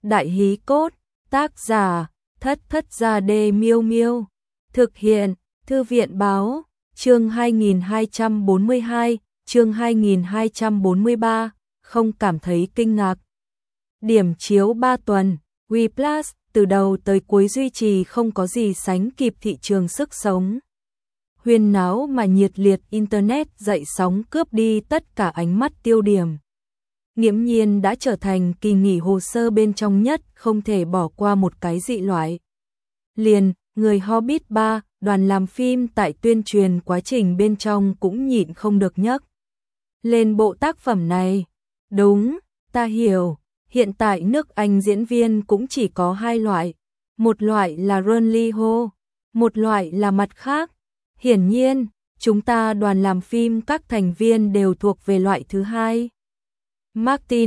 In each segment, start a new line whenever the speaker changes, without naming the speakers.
Đại hí cốt, tác giả, Thất Thất Gia Đê Miêu Miêu. Thực hiện, Thư viện báo, chương 2242, chương 2243, không cảm thấy kinh ngạc. Điểm chiếu 3 tuần, WePlus, từ đầu tới cuối duy trì không có gì sánh kịp thị trường sức sống. Huyên náo mà nhiệt liệt Internet dậy sóng cướp đi tất cả ánh mắt tiêu điểm. Nghiễm nhiên đã trở thành kỳ nghỉ hồ sơ bên trong nhất, không thể bỏ qua một cái dị loại. Liền, người Hobbit 3, đoàn làm phim tại tuyên truyền quá trình bên trong cũng nhịn không được nhắc lên bộ tác phẩm này. Đúng, ta hiểu, hiện tại nước Anh diễn viên cũng chỉ có hai loại. Một loại là Ron Lee Ho, một loại là mặt khác. Hiển nhiên, chúng ta đoàn làm phim các thành viên đều thuộc về loại thứ hai. Martin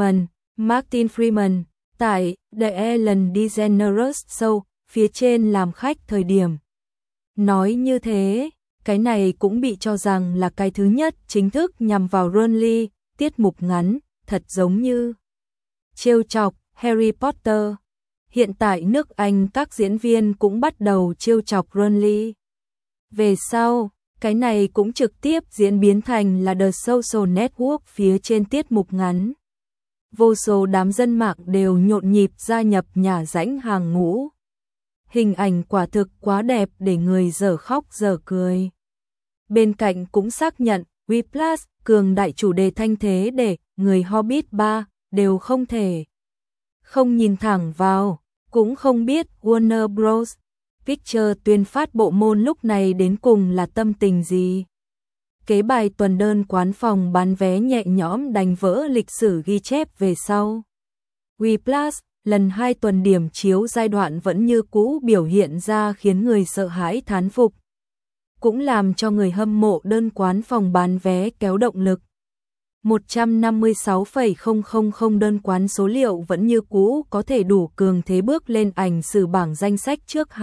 Freeman, tại The Ellen DeGeneres Show, phía trên làm khách thời điểm. Nói như thế, cái này cũng bị cho rằng là cái thứ nhất chính thức nhằm vào Ron Lee, tiết mục ngắn, thật giống như trêu chọc Harry Potter. Hiện tại nước Anh các diễn viên cũng bắt đầu trêu chọc Ron Lee. Về sau, cái này cũng trực tiếp diễn biến thành là The Social Network phía trên tiết mục ngắn. Vô số đám dân mạng đều nhộn nhịp gia nhập nhà rãnh hàng ngũ. Hình ảnh quả thực quá đẹp để người dở khóc dở cười. Bên cạnh cũng xác nhận, WePlus cường đại chủ đề thanh thế để người Hobbit 3 đều không thể không nhìn thẳng vào, cũng không biết Warner Bros. Pictures tuyên phát bộ môn lúc này đến cùng là tâm tình gì. Kế bài tuần đơn quán phòng bán vé nhẹ nhõm đánh vỡ lịch sử ghi chép về sau. WePlus, lần 2 tuần điểm chiếu giai đoạn vẫn như cũ biểu hiện ra khiến người sợ hãi thán phục. Cũng làm cho người hâm mộ đơn quán phòng bán vé kéo động lực. 156,000 đơn quán số liệu vẫn như cũ có thể đủ cường thế bước lên ảnh sử bảng danh sách trước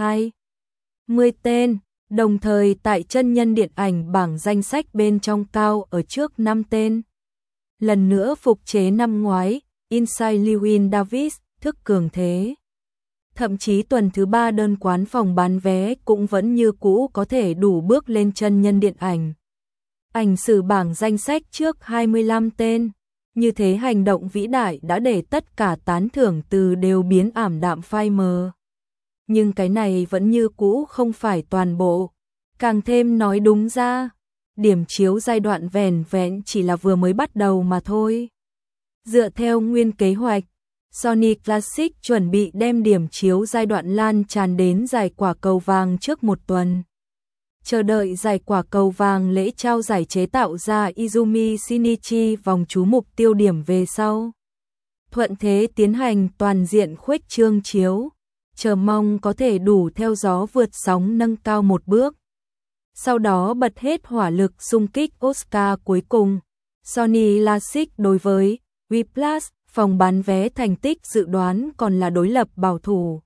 20 tên, đồng thời tại chân nhân điện ảnh bảng danh sách bên trong cao ở trước 5 tên. Lần nữa phục chế năm ngoái, Inside Llewyn Davis, thức cường thế. Thậm chí tuần thứ 3 đơn quán phòng bán vé cũng vẫn như cũ có thể đủ bước lên chân nhân điện ảnh. Ảnh sử bảng danh sách trước 25 tên. Như thế hành động vĩ đại đã để tất cả tán thưởng từ đều biến ảm đạm phai mờ. Nhưng cái này vẫn như cũ không phải toàn bộ. Càng thêm nói đúng ra, điểm chiếu giai đoạn vẻn vẹn chỉ là vừa mới bắt đầu mà thôi. Dựa theo nguyên kế hoạch, Sony Classic chuẩn bị đem điểm chiếu giai đoạn lan tràn đến giải quả cầu vàng trước một tuần. Chờ đợi giải quả cầu vàng lễ trao giải chế tạo ra Izumi Shinichi vòng chú mục tiêu điểm về sau. Thuận thế tiến hành toàn diện khuếch trương chiếu, chờ mong có thể đủ theo gió vượt sóng nâng cao một bước. Sau đó bật hết hỏa lực xung kích Oscar cuối cùng. Sony Classic đối với WePlus, phòng bán vé thành tích dự đoán còn là đối lập bảo thủ.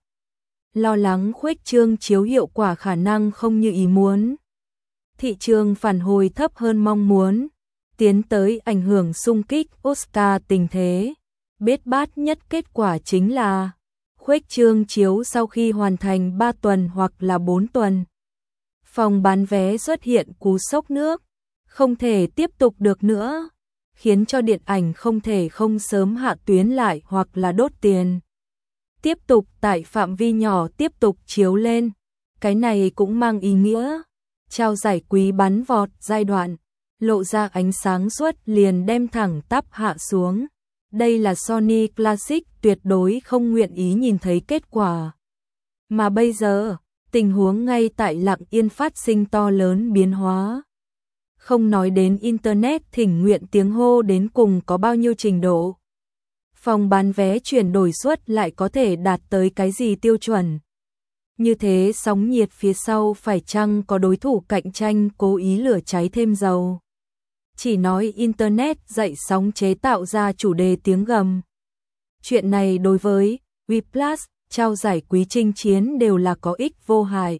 Lo lắng khuếch trương chiếu hiệu quả khả năng không như ý muốn. Thị trường phản hồi thấp hơn mong muốn, tiến tới ảnh hưởng xung kích Oscar tình thế. Bết bát nhất kết quả chính là khuếch trương chiếu sau khi hoàn thành 3 tuần hoặc là 4 tuần. Phòng bán vé xuất hiện cú sốc nước, không thể tiếp tục được nữa, khiến cho điện ảnh không thể không sớm hạ tuyến lại hoặc là đốt tiền. Tiếp tục tại phạm vi nhỏ tiếp tục chiếu lên, cái này cũng mang ý nghĩa trao giải quý bắn vọt giai đoạn, lộ ra ánh sáng suốt liền đem thẳng tắp hạ xuống. Đây là Sony Classic tuyệt đối không nguyện ý nhìn thấy kết quả. Mà bây giờ, tình huống ngay tại lặng yên phát sinh to lớn biến hóa. Không nói đến Internet thỉnh nguyện tiếng hô đến cùng có bao nhiêu trình độ. Phòng bán vé chuyển đổi suất lại có thể đạt tới cái gì tiêu chuẩn. Như thế sóng nhiệt phía sau phải chăng có đối thủ cạnh tranh cố ý lửa cháy thêm dầu. Chỉ nói Internet dậy sóng chế tạo ra chủ đề tiếng gầm. Chuyện này đối với WePlus, trao giải quý chinh chiến đều là có ích vô hại.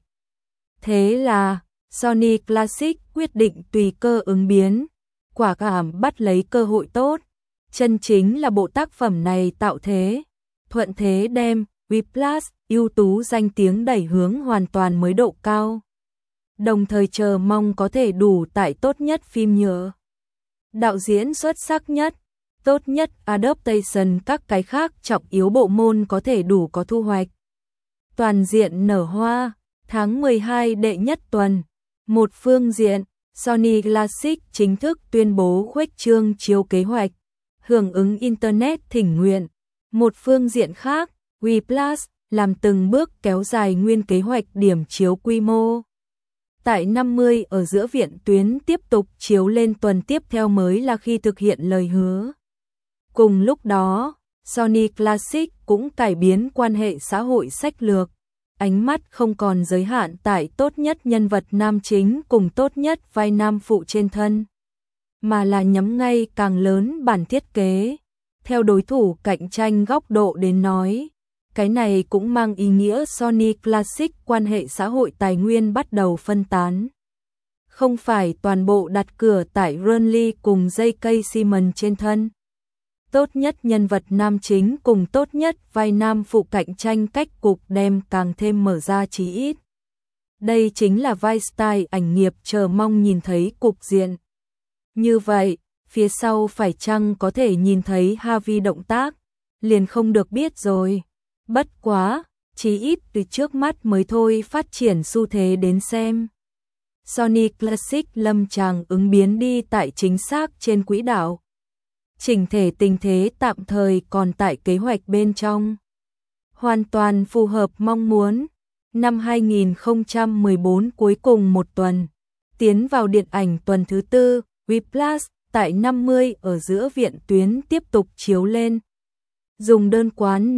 Thế là Sony Classic quyết định tùy cơ ứng biến, quả cảm bắt lấy cơ hội tốt. Chân chính là bộ tác phẩm này tạo thế thuận thế đem WePlus ưu tú danh tiếng đẩy hướng hoàn toàn mới độ cao. Đồng thời chờ mong có thể đủ tại tốt nhất phim nhựa, đạo diễn xuất sắc nhất, tốt nhất adaptation các cái khác trọng yếu bộ môn có thể đủ có thu hoạch. Toàn diện nở hoa, tháng 12 đệ nhất tuần. Một phương diện, Sony Classic chính thức tuyên bố khuếch trương chiếu kế hoạch, hưởng ứng Internet thỉnh nguyện. Một phương diện khác, WePlus làm từng bước kéo dài nguyên kế hoạch điểm chiếu quy mô. Tại 50 ở giữa viện tuyến tiếp tục chiếu lên tuần tiếp theo mới là khi thực hiện lời hứa. Cùng lúc đó, Sony Classic cũng cải biến quan hệ xã hội sách lược. Ánh mắt không còn giới hạn tại tốt nhất nhân vật nam chính cùng tốt nhất vai nam phụ trên thân, mà là nhắm ngay càng lớn bản thiết kế. Theo đối thủ cạnh tranh góc độ đến nói, cái này cũng mang ý nghĩa Sony Classic quan hệ xã hội tài nguyên bắt đầu phân tán. Không phải toàn bộ đặt cửa tại Renly cùng J.K. Simmons trên thân. Tốt nhất nhân vật nam chính cùng tốt nhất vai nam phụ cạnh tranh cách cục đem càng thêm mở ra chí ít. Đây chính là vai style ảnh nghiệp chờ mong nhìn thấy cục diện. Như vậy, phía sau phải chăng có thể nhìn thấy Harvey động tác, liền không được biết rồi. Bất quá, chí ít từ trước mắt mới thôi phát triển xu thế đến xem. Sony Classic lâm tràng ứng biến đi tại chính xác trên quỹ đạo. Chỉnh thể tình thế tạm thời còn tại kế hoạch bên trong. Hoàn toàn phù hợp mong muốn. Năm 2014 cuối cùng một tuần, tiến vào điện ảnh tuần thứ tư, WePlus tại 50 ở giữa viện tuyến tiếp tục chiếu lên. Dùng đơn quán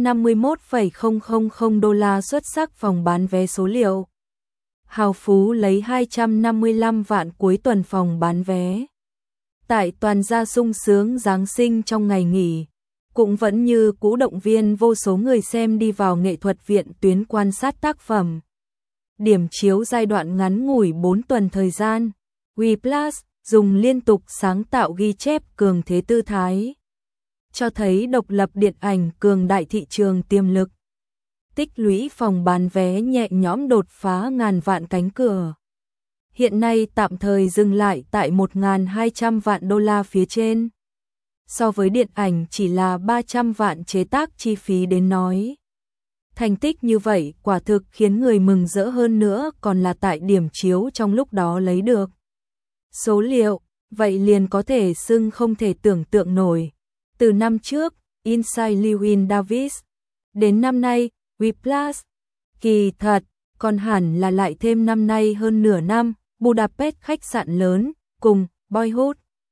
51,000 đô la xuất sắc phòng bán vé số liệu. Hào Phú lấy 255 vạn cuối tuần phòng bán vé. Tại toàn gia sung sướng Giáng sinh trong ngày nghỉ, cũng vẫn như cũ động viên vô số người xem đi vào nghệ thuật viện tuyến quan sát tác phẩm. Điểm chiếu giai đoạn ngắn ngủi 4 tuần thời gian, WePlus dùng liên tục sáng tạo ghi chép cường thế tư thái, cho thấy độc lập điện ảnh cường đại thị trường tiềm lực. Tích lũy phòng bán vé nhẹ nhõm đột phá ngàn vạn cánh cửa. Hiện nay tạm thời dừng lại tại 1.200 vạn đô la phía trên. So với điện ảnh chỉ là 300 vạn chế tác chi phí đến nói. Thành tích như vậy quả thực khiến người mừng rỡ hơn nữa còn là tại điểm chiếu trong lúc đó lấy được. Số liệu, vậy liền có thể xưng không thể tưởng tượng nổi. Từ năm trước, Inside Llewyn Davis, đến năm nay, WePlus. Kỳ thật, còn hẳn là lại thêm năm nay hơn nửa năm, Budapest khách sạn lớn, cùng Boyhood.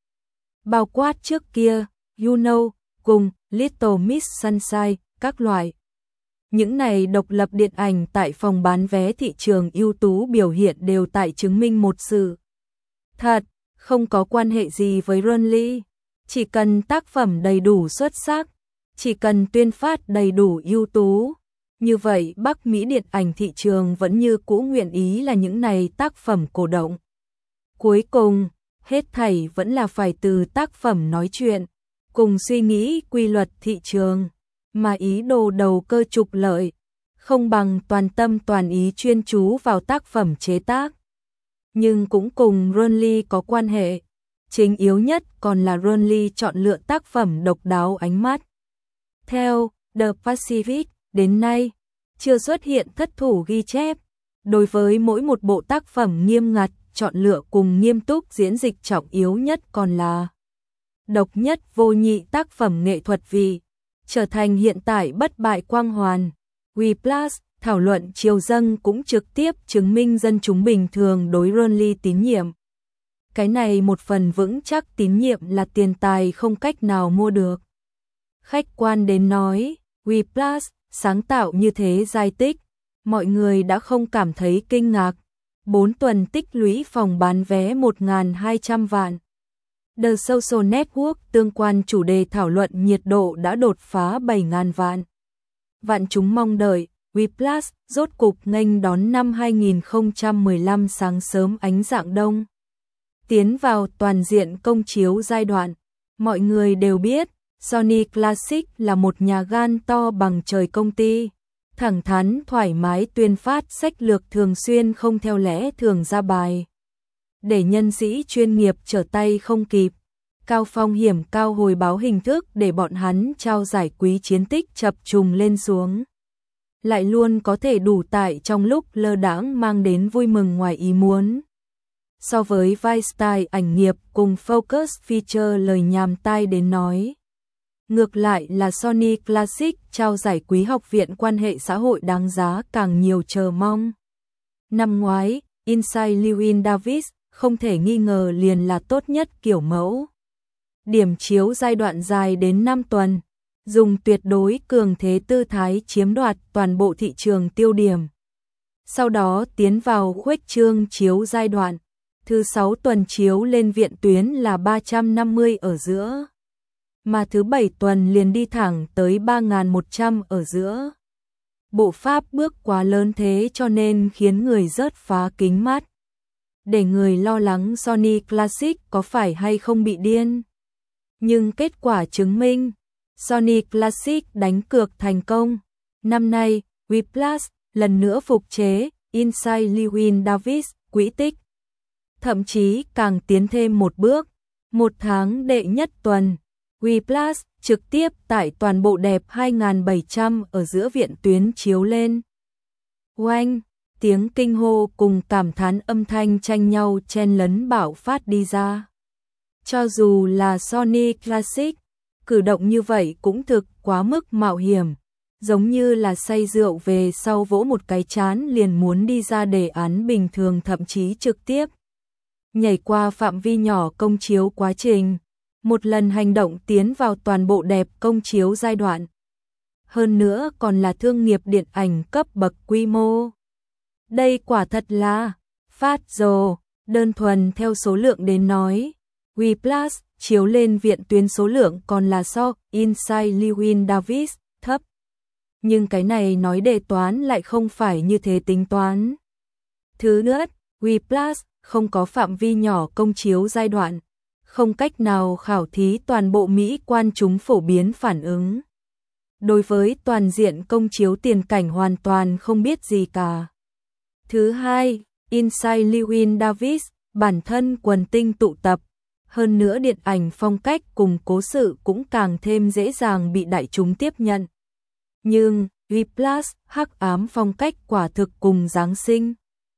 Bao quát trước kia, You Know, cùng Little Miss Sunshine, các loại. Những này độc lập điện ảnh tại phòng bán vé thị trường ưu tú biểu hiện đều tại chứng minh một sự thật, không có quan hệ gì với Renly. Chỉ cần tác phẩm đầy đủ xuất sắc, chỉ cần tuyên phát đầy đủ ưu tú. Như vậy Bắc Mỹ điện ảnh thị trường vẫn như cũ nguyện ý là những này tác phẩm cổ động. Cuối cùng, hết thảy vẫn là phải từ tác phẩm nói chuyện, cùng suy nghĩ quy luật thị trường, mà ý đồ đầu cơ trục lợi, không bằng toàn tâm toàn ý chuyên chú vào tác phẩm chế tác. Nhưng cũng cùng Renly có quan hệ, chính yếu nhất còn là Renly chọn lựa tác phẩm độc đáo ánh mắt. Theo The Pacific, đến nay, chưa xuất hiện thất thủ ghi chép. Đối với mỗi một bộ tác phẩm nghiêm ngặt, chọn lựa cùng nghiêm túc diễn dịch trọng yếu nhất còn là độc nhất vô nhị tác phẩm nghệ thuật vị, trở thành hiện tại bất bại quang hoàn. WePlus thảo luận chiều dâng cũng trực tiếp chứng minh dân chúng bình thường đối Renly tín nhiệm. Cái này một phần vững chắc tín nhiệm là tiền tài không cách nào mua được. Khách quan đến nói, WePlus sáng tạo như thế giai tích, mọi người đã không cảm thấy kinh ngạc. 4 tuần tích lũy phòng bán vé 1.200 vạn. The Social Network tương quan chủ đề thảo luận nhiệt độ đã đột phá 7.000 vạn. Vạn chúng mong đợi, WePlus rốt cục nghênh đón năm 2015 sáng sớm ánh rạng đông. Tiến vào toàn diện công chiếu giai đoạn, mọi người đều biết, Sony Classic là một nhà gan to bằng trời công ty, thẳng thắn thoải mái tuyên phát sách lược thường xuyên không theo lẽ thường ra bài, để nhân sĩ chuyên nghiệp trở tay không kịp. Cao phong hiểm cao hồi báo hình thức để bọn hắn trao giải quý chiến tích chập trùng lên xuống, lại luôn có thể đủ tại trong lúc lơ đãng mang đến vui mừng ngoài ý muốn. So với vai style ảnh nghiệp cùng focus feature lời nhàm tai đến nói, ngược lại là Sony Classic trao giải quý học viện quan hệ xã hội đáng giá càng nhiều chờ mong. Năm ngoái, Inside Llewyn Davis không thể nghi ngờ liền là tốt nhất kiểu mẫu. Điểm chiếu giai đoạn dài đến 5 tuần, dùng tuyệt đối cường thế tư thái chiếm đoạt toàn bộ thị trường tiêu điểm. Sau đó tiến vào khuếch trương chiếu giai đoạn, thứ 6 tuần chiếu lên viện tuyến là 350 ở giữa, mà thứ 7 tuần liền đi thẳng tới 3.100 ở giữa. Bộ pháp bước quá lớn thế cho nên khiến người rớt phá kính mắt, để người lo lắng Sony Classic có phải hay không bị điên. Nhưng kết quả chứng minh, Sony Classic đánh cược thành công. Năm nay, Whiplash lần nữa phục chế Inside Llewyn Davis quỹ tích. Thậm chí càng tiến thêm một bước, một tháng đệ nhất tuần, Whiplash trực tiếp tải toàn bộ đẹp 2.700 ở giữa viện tuyến chiếu lên. Oanh, tiếng kinh hô cùng cảm thán âm thanh tranh nhau chen lấn bạo phát đi ra. Cho dù là Sony Classic, cử động như vậy cũng thực quá mức mạo hiểm, giống như là say rượu về sau vỗ một cái chán liền muốn đi ra đề án bình thường, thậm chí trực tiếp nhảy qua phạm vi nhỏ công chiếu quá trình, một lần hành động tiến vào toàn bộ đẹp công chiếu giai đoạn. Hơn nữa còn là thương nghiệp điện ảnh cấp bậc quy mô. Đây quả thật là phát rồ, đơn thuần theo số lượng đến nói. Whiplash chiếu lên viện tuyến số lượng còn là so Inside Llewyn Davis thấp. Nhưng cái này nói đề toán lại không phải như thế tính toán. Thứ nữa, Whiplash không có phạm vi nhỏ công chiếu giai đoạn, không cách nào khảo thí toàn bộ Mỹ quan chúng phổ biến phản ứng. Đối với toàn diện công chiếu tiền cảnh hoàn toàn không biết gì cả. Thứ hai, Inside Llewyn Davis bản thân quần tinh tụ tập, hơn nữa điện ảnh phong cách cùng cố sự cũng càng thêm dễ dàng bị đại chúng tiếp nhận. Nhưng, Whiplash hắc ám phong cách quả thực cùng Giáng sinh,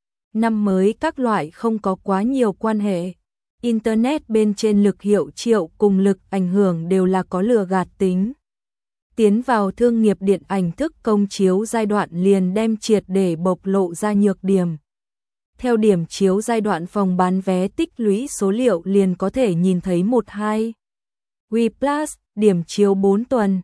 năm mới các loại không có quá nhiều quan hệ. Internet bên trên lực hiệu triệu cùng lực ảnh hưởng đều là có lừa gạt tính. Tiến vào thương nghiệp điện ảnh thức công chiếu giai đoạn liền đem triệt để bộc lộ ra nhược điểm. Theo điểm chiếu giai đoạn phòng bán vé tích lũy số liệu liền có thể nhìn thấy 1-2. Whiplash, điểm chiếu 4 tuần,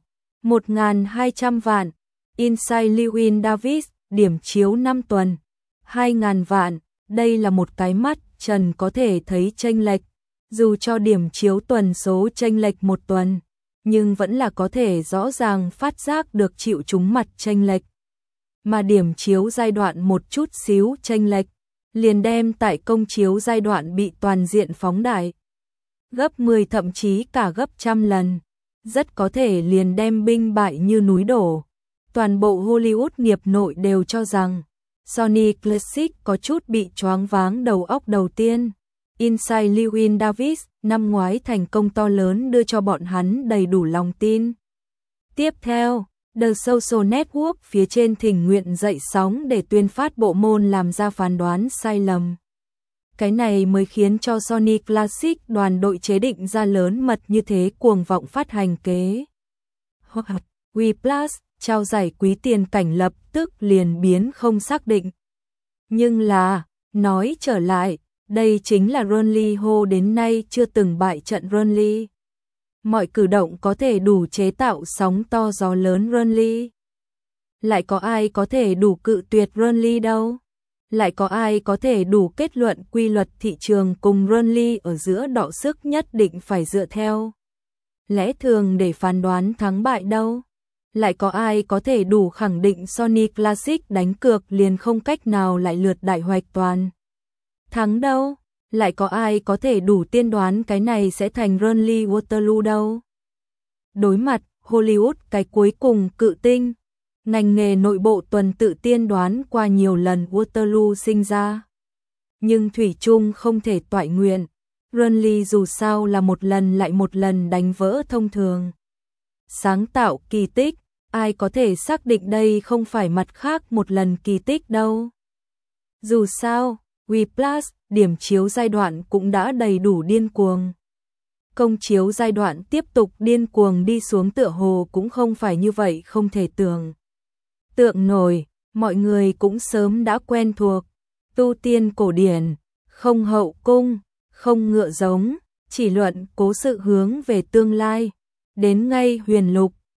1.200 vạn. Inside Llewyn Davis, điểm chiếu 5 tuần, 2.000 vạn. Đây là một cái mắt trần có thể thấy chênh lệch. Dù cho điểm chiếu tuần số chênh lệch một tuần, nhưng vẫn là có thể rõ ràng phát giác được chịu trúng mặt chênh lệch. Mà điểm chiếu giai đoạn một chút xíu chênh lệch, liền đem tại công chiếu giai đoạn bị toàn diện phóng đại. Gấp 10 thậm chí cả gấp trăm lần. Rất có thể liền đem binh bại như núi đổ. Toàn bộ Hollywood nghiệp nội đều cho rằng Sony Classic có chút bị choáng váng đầu óc đầu tiên. Inside Llewyn Davis năm ngoái thành công to lớn đưa cho bọn hắn đầy đủ lòng tin. Tiếp theo, The Social Network phía trên thỉnh nguyện dậy sóng để tuyên phát bộ môn làm ra phán đoán sai lầm. Cái này mới khiến cho Sony Classic đoàn đội chế định ra lớn mật như thế cuồng vọng phát hành kế. Whiplash trao giải quý tiền cảnh lập tức liền biến không xác định. Nhưng là, nói trở lại, đây chính là Ronnie Ho đến nay chưa từng bại trận Ronnie. Mọi cử động có thể đủ chế tạo sóng to gió lớn Ronnie. Lại có ai có thể đủ cự tuyệt Ronnie đâu? Lại có ai có thể đủ kết luận quy luật thị trường cùng Ronnie ở giữa đọ sức nhất định phải dựa theo lẽ thường để phán đoán thắng bại đâu? Lại có ai có thể đủ khẳng định Sony Classic đánh cược liền không cách nào lại lượt đại hoạch toàn thắng đâu? Lại có ai có thể đủ tiên đoán cái này sẽ thành Ronnie Waterloo đâu? Đối mặt Hollywood cái cuối cùng cự tinh, ngành nghề nội bộ tuần tự tiên đoán qua nhiều lần Waterloo sinh ra. Nhưng thủy chung không thể toại nguyện, Burnley dù sao là một lần lại một lần đánh vỡ thông thường. Sáng tạo kỳ tích, ai có thể xác định đây không phải mặt khác một lần kỳ tích đâu. Dù sao, Whiplash, điểm chiếu giai đoạn cũng đã đầy đủ điên cuồng. Công chiếu giai đoạn tiếp tục điên cuồng đi xuống tựa hồ cũng không phải như vậy không thể tưởng tượng nổi, mọi người cũng sớm đã quen thuộc. Tu tiên cổ điển, không hậu cung, không ngựa giống, chỉ luận cố sự hướng về tương lai. Đến ngay huyền lục,